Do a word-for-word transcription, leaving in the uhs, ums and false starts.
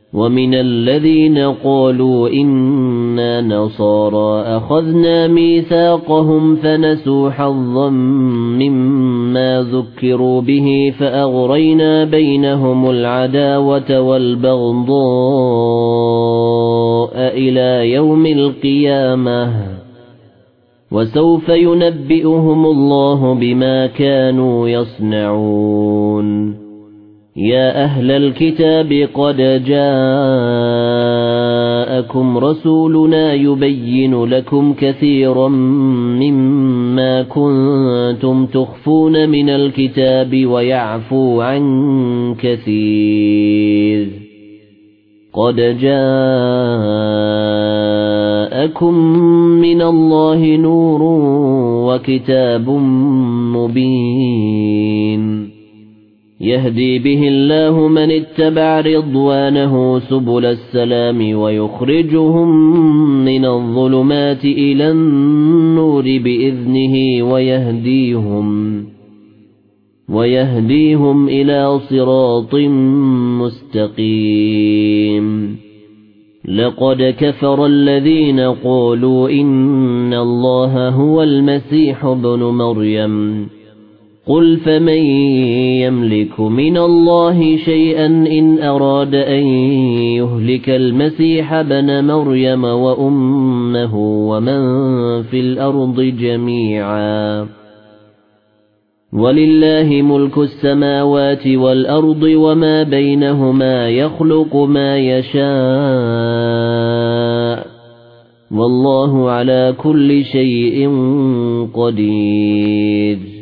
ومن الذين قالوا إنا نصارى أخذنا ميثاقهم فنسوا حظا مما ذكروا به فأغرينا بينهم العداوة والبغضاء إلى يوم القيامة وسوف ينبئهم الله بما كانوا يصنعون يا أهل الكتاب قد جاءكم رسولنا يبين لكم كثيرا مما كنتم تخفون من الكتاب ويعفو عن كثير قد جاءكم من الله نور وكتاب مبين يهدي به الله من اتبع رضوانه سبل السلام ويخرجهم من الظلمات إلى النور بإذنه ويهديهم ويهديهم إلى صراط مستقيم لقد كفر الذين قالوا إن الله هو المسيح ابن مريم قل فمن يملك من الله شيئا إن أراد أن يهلك المسيح ابن مريم وأمه ومن في الأرض جميعا ولله ملك السماوات والأرض وما بينهما يخلق ما يشاء والله على كل شيء قدير